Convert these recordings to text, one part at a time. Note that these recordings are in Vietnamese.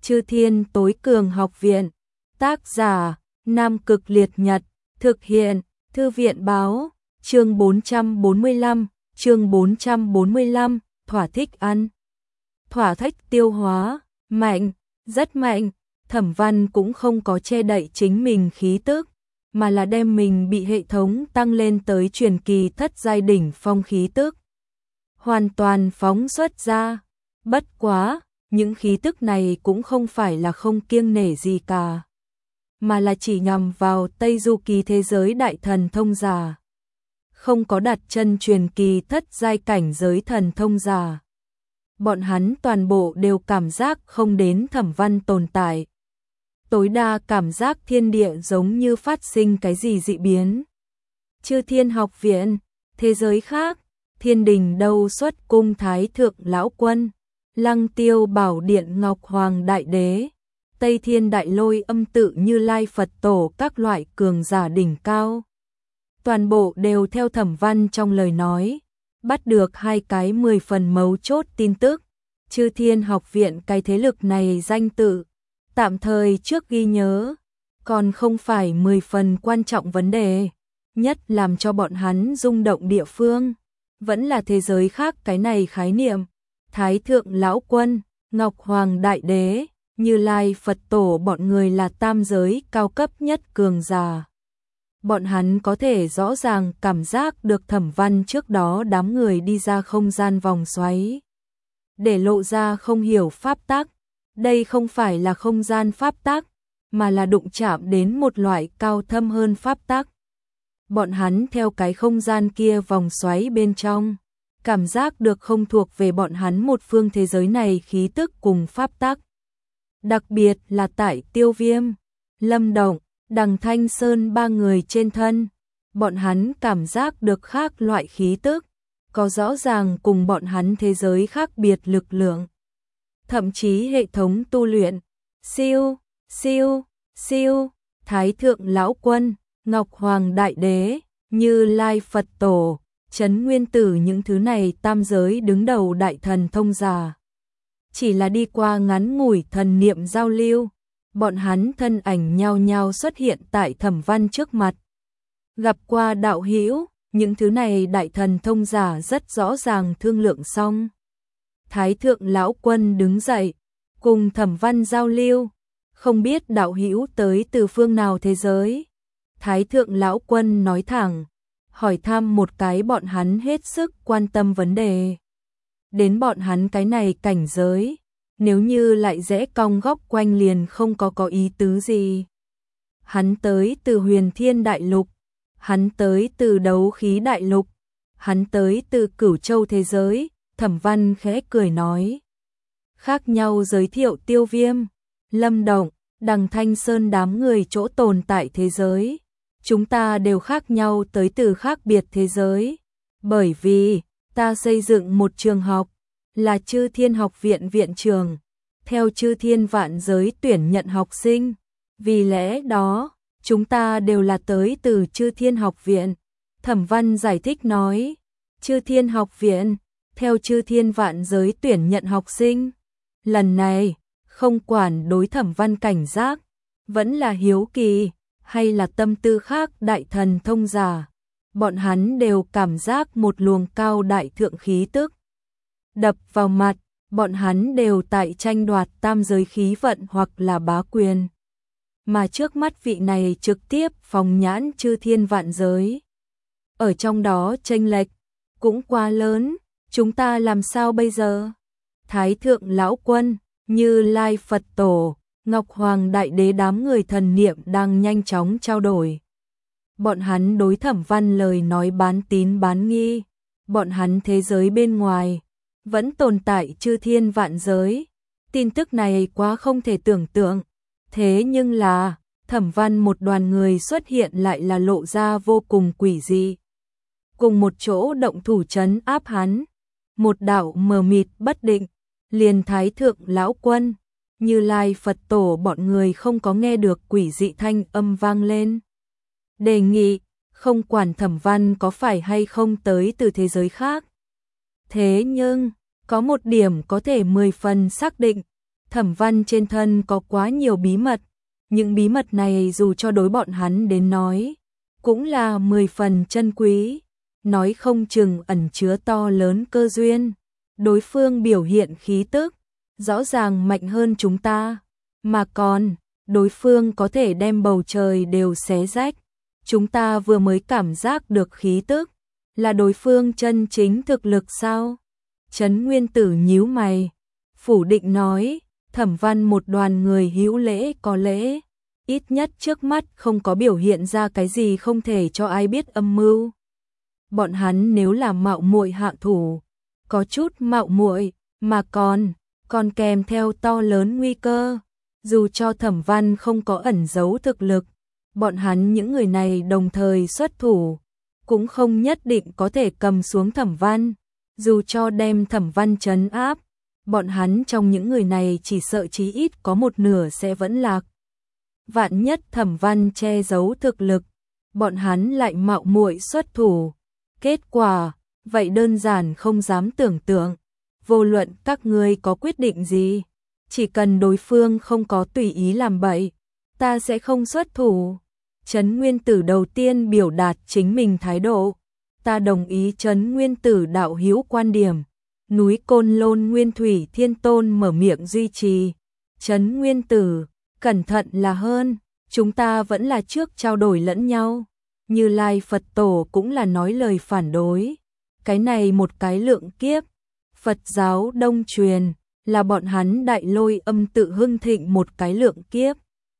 Chư Thiên Tối Cường Học Viện. Tác giả Nam Cực Liệt Nhật. Thực hiện Thư viện báo. Chương 445, thỏa thích ăn. Thỏa thích tiêu hóa, mạnh, rất mạnh. Thẩm Văn cũng không có che đậy chính mình khí tức, mà là đem mình bị hệ thống tăng lên tới truyền kỳ thất giai đỉnh phong khí tức. Hoàn toàn phóng xuất ra. Bất quá, những khí tức này cũng không phải là không kiêng nể gì cả, mà là chỉ nhằm vào Tây Du Kỳ thế giới đại thần thông giả. Không có đặt chân truyền kỳ thất giai cảnh giới thần thông giả. Bọn hắn toàn bộ đều cảm giác không đến Thẩm Văn tồn tại. Tối đa cảm giác thiên địa giống như phát sinh cái gì dị biến. Chư Thiên Học Viện, thế giới khác, Thiên Đình đâu xuất cung Thái Thượng Lão Quân, Lăng Tiêu Bảo Điện Ngọc Hoàng Đại Đế, Tây Thiên Đại Lôi Âm Tự Như Lai Phật Tổ các loại cường giả đỉnh cao. Toàn bộ đều theo Thẩm Văn trong lời nói, bắt được hai cái 10 phần mấu chốt tin tức. Chư Thiên Học Viện cái thế lực này danh tự, tạm thời trước ghi nhớ, còn không phải 10 phần quan trọng vấn đề. Nhất làm cho bọn hắn rung động địa phương, vẫn là thế giới khác cái này khái niệm. Thái Thượng Lão Quân, Ngọc Hoàng Đại Đế, Như Lai Phật Tổ bọn người là tam giới cao cấp nhất cường giả. Bọn hắn có thể rõ ràng cảm giác được Thẩm Văn trước đó đám người đi ra không gian vòng xoáy, để lộ ra không hiểu pháp tắc. Đây không phải là không gian pháp tắc, mà là đụng chạm đến một loại cao thâm hơn pháp tắc. Bọn hắn theo cái không gian kia vòng xoáy bên trong, cảm giác được không thuộc về bọn hắn một phương thế giới này khí tức cùng pháp tắc. Đặc biệt là tại Tiêu Viêm, Lâm Động, Đằng Thanh Sơn ba người trên thân, bọn hắn cảm giác được khác loại khí tức, có rõ ràng cùng bọn hắn thế giới khác biệt lực lượng. Thậm chí hệ thống tu luyện, siêu, Thái Thượng Lão Quân, Ngọc Hoàng Đại Đế, Như Lai Phật Tổ, Trấn Nguyên Tử những thứ này tam giới đứng đầu đại thần thông giả. Chỉ là đi qua ngắn ngủi thần niệm giao lưu, bọn hắn thân ảnh nhao nhao xuất hiện tại Thẩm Văn trước mặt. Gặp qua đạo hữu, những thứ này đại thần thông giả rất rõ ràng thương lượng xong. Thái Thượng Lão Quân đứng dậy, cùng Thẩm Văn giao lưu, không biết đạo hữu tới từ phương nào thế giới. Thái Thượng Lão Quân nói thẳng, hỏi thăm một cái bọn hắn hết sức quan tâm vấn đề. Đến bọn hắn cái này cảnh giới, nếu như lại rẽ cong góc quanh liền không có ý tứ gì. Hắn tới từ Huyền Thiên Đại Lục, hắn tới từ Đấu Khí Đại Lục, hắn tới từ Cửu Châu thế giới. Thẩm Văn khẽ cười nói. Khác nhau giới thiệu Tiêu Viêm, Lâm Động, Đằng Thanh Sơn đám người chỗ tồn tại thế giới. Chúng ta đều khác nhau tới từ khác biệt thế giới. Bởi vì, ta xây dựng một trường học, là Chư Thiên Học Viện viện trường, theo Chư Thiên vạn giới tuyển nhận học sinh. Vì lẽ đó, chúng ta đều là tới từ Chư Thiên Học Viện. Thẩm Văn giải thích nói, Chư Thiên Học Viện, theo Chư Thiên vạn giới tuyển nhận học sinh. Lần này, không quản đối Thẩm Văn cảnh giác, vẫn là hiếu kỳ, hay là tâm tư khác đại thần thông giả, bọn hắn đều cảm giác một luồng cao đại thượng khí tức đập vào mặt. Bọn hắn đều tại tranh đoạt tam giới khí vận hoặc là bá quyền, mà trước mắt vị này trực tiếp phóng nhãn Chư Thiên vạn giới. Ở trong đó chênh lệch cũng quá lớn, chúng ta làm sao bây giờ? Thái Thượng Lão Quân, Như Lai Phật Tổ, Ngọc Hoàng Đại Đế đám người thần niệm đang nhanh chóng trao đổi. Bọn hắn đối Thẩm Văn lời nói bán tín bán nghi. Bọn hắn thế giới bên ngoài vẫn tồn tại Chư Thiên vạn giới. Tin tức này quá không thể tưởng tượng. Thế nhưng là, Thẩm Văn một đoàn người xuất hiện lại là lộ ra vô cùng quỷ dị. Cùng một chỗ động thủ trấn áp hắn. Một đạo mờ mịt bất định, liền Thái Thượng Lão Quân, Như Lai Phật Tổ bọn người không có nghe được quỷ dị thanh âm vang lên. Đề nghị, không quản Thẩm Văn có phải hay không tới từ thế giới khác. Thế nhưng, có một điểm có thể 10 phần xác định, Thẩm Văn trên thân có quá nhiều bí mật, những bí mật này dù cho đối bọn hắn đến nói, cũng là 10 phần chân quý, nói không chừng ẩn chứa to lớn cơ duyên. Đối phương biểu hiện khí tức, rõ ràng mạnh hơn chúng ta, mà còn, đối phương có thể đem bầu trời đều xé rách. Chúng ta vừa mới cảm giác được khí tức, là đối phương chân chính thực lực sao? Trấn Nguyên Tử nhíu mày, phủ định nói, Thẩm Văn một đoàn người hữu lễ có lễ, ít nhất trước mắt không có biểu hiện ra cái gì không thể cho ai biết âm mưu. Bọn hắn nếu là mạo muội hạ thủ, có chút mạo muội, mà còn kèm theo to lớn nguy cơ. Dù cho Thẩm Văn không có ẩn giấu thực lực, bọn hắn những người này đồng thời xuất thủ, cũng không nhất định có thể cầm xuống Thẩm Văn. Dù cho đem Thẩm Văn trấn áp, bọn hắn trong những người này chỉ sợ chí ít có một nửa sẽ vẫn lạc. Vạn nhất Thẩm Văn che giấu thực lực, bọn hắn lại mạo muội xuất thủ. Kết quả, vậy đơn giản không dám tưởng tượng. Vô luận các ngươi có quyết định gì, chỉ cần đối phương không có tùy ý làm bậy, ta sẽ không xuất thủ. Trấn Nguyên Tử đầu tiên biểu đạt chính mình thái độ. Ta đồng ý Trấn Nguyên Tử đạo hữu quan điểm. Núi Côn Lôn Nguyên Thủy Thiên Tôn mở miệng duy trì. Trấn Nguyên Tử, cẩn thận là hơn, chúng ta vẫn là trước trao đổi lẫn nhau. Như Lai Phật Tổ cũng là nói lời phản đối. Cái này một cái lượng kiếp, Phật giáo Đông truyền, là bọn hắn Đại Lôi Âm tự hưng thịnh một cái lượng kiếp.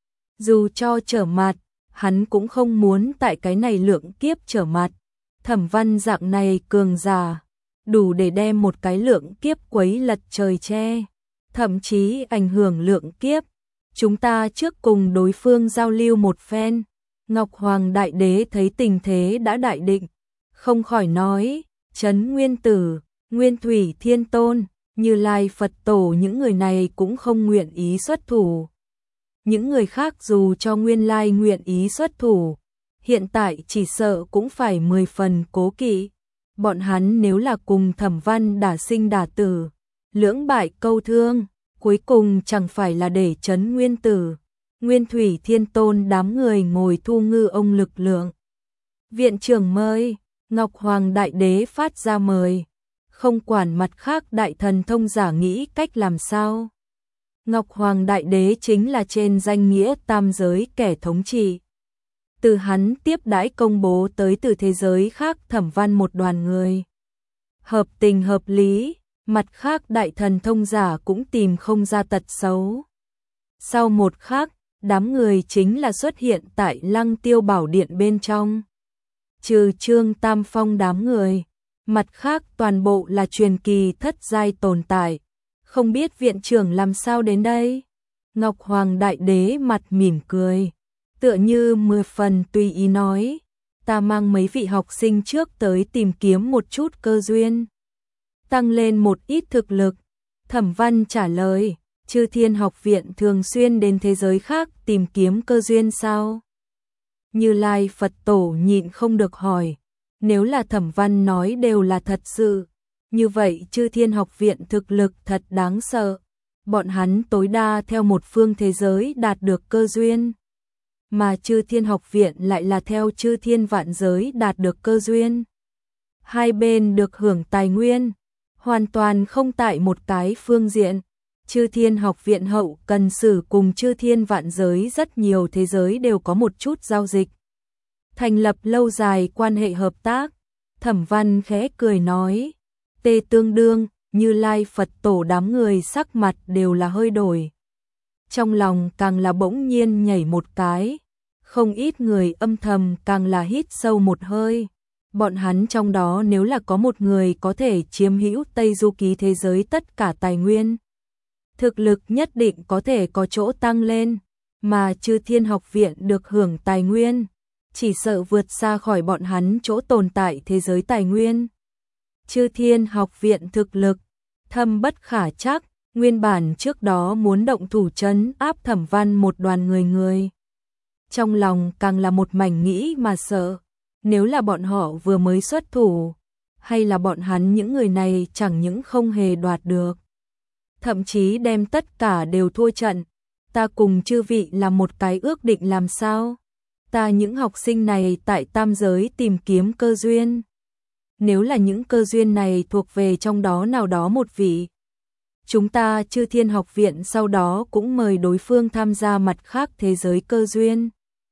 Dù cho trở mặt, hắn cũng không muốn tại cái này lượng kiếp trở mặt. Thẩm Văn dạng này cường giả, đủ để đem một cái lượng kiếp quấy lật trời che, thậm chí ảnh hưởng lượng kiếp. Chúng ta trước cùng đối phương giao lưu một phen. Ngọc Hoàng Đại Đế thấy tình thế đã đại định, không khỏi nói, Trấn Nguyên Tử, Nguyên Thủy Thiên Tôn, Như Lai Phật Tổ những người này cũng không nguyện ý xuất thủ. Những người khác dù cho Nguyên Lai nguyện ý xuất thủ, hiện tại chỉ sợ cũng phải 10 phần cố kỵ. Bọn hắn nếu là cùng Thẩm Văn đả sinh đả tử, lưỡng bại câu thương, cuối cùng chẳng phải là để Trấn Nguyên Tử, Nguyên Thủy Thiên Tôn đám người ngồi thu ngư ông lực lượng. Viện trưởng mời, Ngọc Hoàng Đại Đế phát ra mời, không quản mặt khác đại thần thông giả nghĩ cách làm sao. Ngọc Hoàng Đại Đế chính là trên danh nghĩa tam giới kẻ thống trị. Từ hắn tiếp đãi công bố tới từ thế giới khác Thẩm Văn một đoàn người. Hợp tình hợp lý, mặt khác đại thần thông giả cũng tìm không ra tật xấu. Sau một khắc, đám người chính là xuất hiện tại Lăng Tiêu Bảo Điện bên trong. Trừ Trương Tam Phong đám người, mặt khác toàn bộ là truyền kỳ thất giai tồn tại. Không biết viện trưởng làm sao đến đây? Ngọc Hoàng Đại Đế mặt mỉm cười, tựa như 10 phần tùy ý nói, ta mang mấy vị học sinh trước tới tìm kiếm một chút cơ duyên, tăng lên một ít thực lực. Thẩm Văn trả lời, Chư Thiên Học Viện thường xuyên đến thế giới khác tìm kiếm cơ duyên sao? Như Lai Phật Tổ nhịn không được hỏi, nếu là Thẩm Văn nói đều là thật sự, như vậy Chư Thiên Học Viện thực lực thật đáng sợ. Bọn hắn tối đa theo một phương thế giới đạt được cơ duyên, mà Chư Thiên Học Viện lại là theo Chư Thiên vạn giới đạt được cơ duyên. Hai bên được hưởng tài nguyên, hoàn toàn không tại một cái phương diện. Chư Thiên Học Viện hậu cần sử cùng Chư Thiên vạn giới rất nhiều thế giới đều có một chút giao dịch, thành lập lâu dài quan hệ hợp tác. Thẩm Văn khẽ cười nói, tê tương đương, Như Lai Phật Tổ đám người sắc mặt đều là hơi đổi. Trong lòng càng là bỗng nhiên nhảy một cái, không ít người âm thầm càng là hít sâu một hơi. Bọn hắn trong đó nếu là có một người có thể chiếm hữu Tây Du Ký thế giới tất cả tài nguyên, thực lực nhất định có thể có chỗ tăng lên, mà Chư Thiên Học Viện được hưởng tài nguyên, chỉ sợ vượt xa khỏi bọn hắn chỗ tồn tại thế giới tài nguyên. Chư Thiên Học Viện thực lực thâm bất khả trắc, nguyên bản trước đó muốn động thủ trấn áp Thẩm Văn một đoàn người. Trong lòng càng là một mảnh nghĩ mà sợ, nếu là bọn họ vừa mới xuất thủ, hay là bọn hắn những người này chẳng những không hề đoạt được thậm chí đem tất cả đều thua trận. Ta cùng chư vị là một cái ước định làm sao? Ta những học sinh này tại tam giới tìm kiếm cơ duyên. Nếu là những cơ duyên này thuộc về trong đó nào đó một vị, chúng ta Chư Thiên Học Viện sau đó cũng mời đối phương tham gia mặt khác thế giới cơ duyên.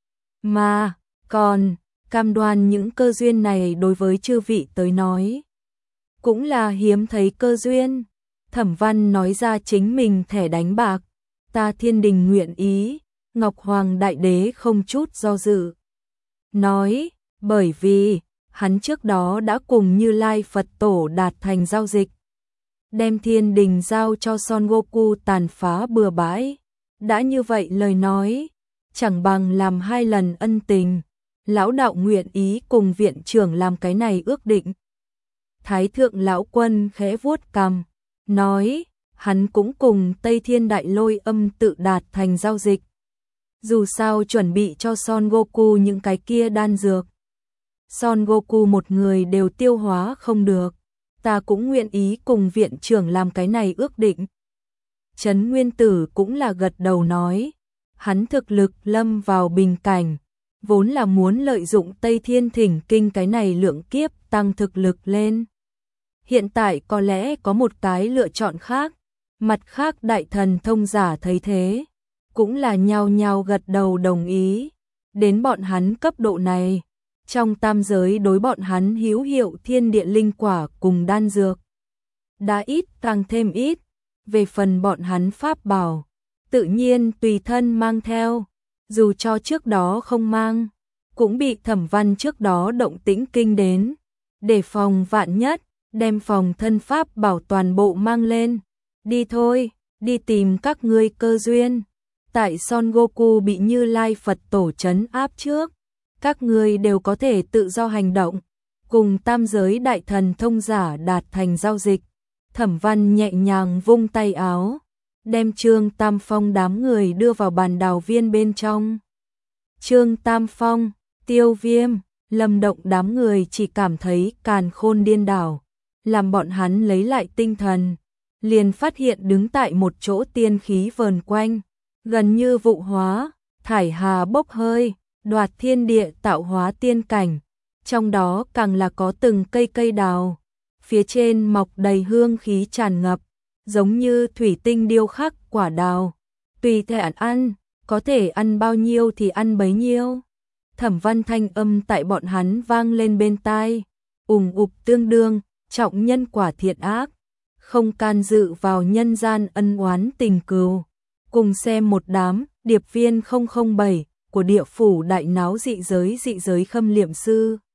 Mà, còn, cam đoan những cơ duyên này đối với chư vị tới nói, cũng là hiếm thấy cơ duyên. Thẩm Văn nói ra chính mình thẻ đánh bạc, ta Thiên Đình nguyện ý. Ngọc Hoàng Đại Đế không chút do dự nói, bởi vì hắn trước đó đã cùng Như Lai Phật Tổ đạt thành giao dịch, đem Thiên Đình giao cho Son Goku tàn phá bừa bãi. Đã như vậy lời nói, chẳng bằng làm 2 lần ân tình. Lão đạo nguyện ý cùng viện trưởng làm cái này ước định. Thái thượng lão quân khẽ vuốt cằm, nói, hắn cũng cùng Tây Thiên Đại Lôi Âm tự đạt thành giao dịch. Dù sao chuẩn bị cho Son Goku những cái kia đan dược, Son Goku một người đều tiêu hóa không được. Ta cũng nguyện ý cùng viện trưởng làm cái này ước định. Trấn Nguyên Tử cũng là gật đầu nói, hắn thực lực lâm vào bình cảnh, vốn là muốn lợi dụng Tây Thiên Thỉnh Kinh cái này lượng kiếp tăng thực lực lên. Hiện tại có lẽ có một cái lựa chọn khác. Mặt khác đại thần thông giả thấy thế, cũng là nhao nhao gật đầu đồng ý. Đến bọn hắn cấp độ này, trong tam giới đối bọn hắn hữu hiệu thiên địa linh quả cùng đan dược đã ít càng thêm ít. Về phần bọn hắn pháp bảo, tự nhiên tùy thân mang theo, dù cho trước đó không mang, cũng bị Thẩm Văn trước đó động tĩnh kinh đến, để phòng vạn nhất, đem phòng thân pháp bảo toàn bộ mang lên. Đi thôi, đi tìm các ngươi cơ duyên. Tại Son Goku bị Như Lai Phật Tổ trấn áp trước, các ngươi đều có thể tự do hành động, cùng tam giới đại thần thông giả đạt thành giao dịch. Thẩm Văn nhẹ nhàng vung tay áo, đem Trương Tam Phong đám người đưa vào bàn đào viên bên trong. Trương Tam Phong, Tiêu Viêm, Lâm Động đám người chỉ cảm thấy càn khôn điên đảo, làm bọn hắn lấy lại tinh thần, liền phát hiện đứng tại một chỗ tiên khí vờn quanh, gần như vụ hóa, thải hà bốc hơi, đoạt thiên địa tạo hóa tiên cảnh, trong đó càng là có từng cây cây đào, phía trên mọc đầy hương khí tràn ngập, giống như thủy tinh điêu khắc quả đào, tùy thể ăn, có thể ăn bao nhiêu thì ăn bấy nhiêu. Thẩm Văn thanh âm tại bọn hắn vang lên bên tai, ùng ục tương đương, trọng nhân quả thiện ác, không can dự vào nhân gian ân oán tình cừu. Cùng xem một đám điệp viên 007 của địa phủ đại náo dị giới khâm liệm sư.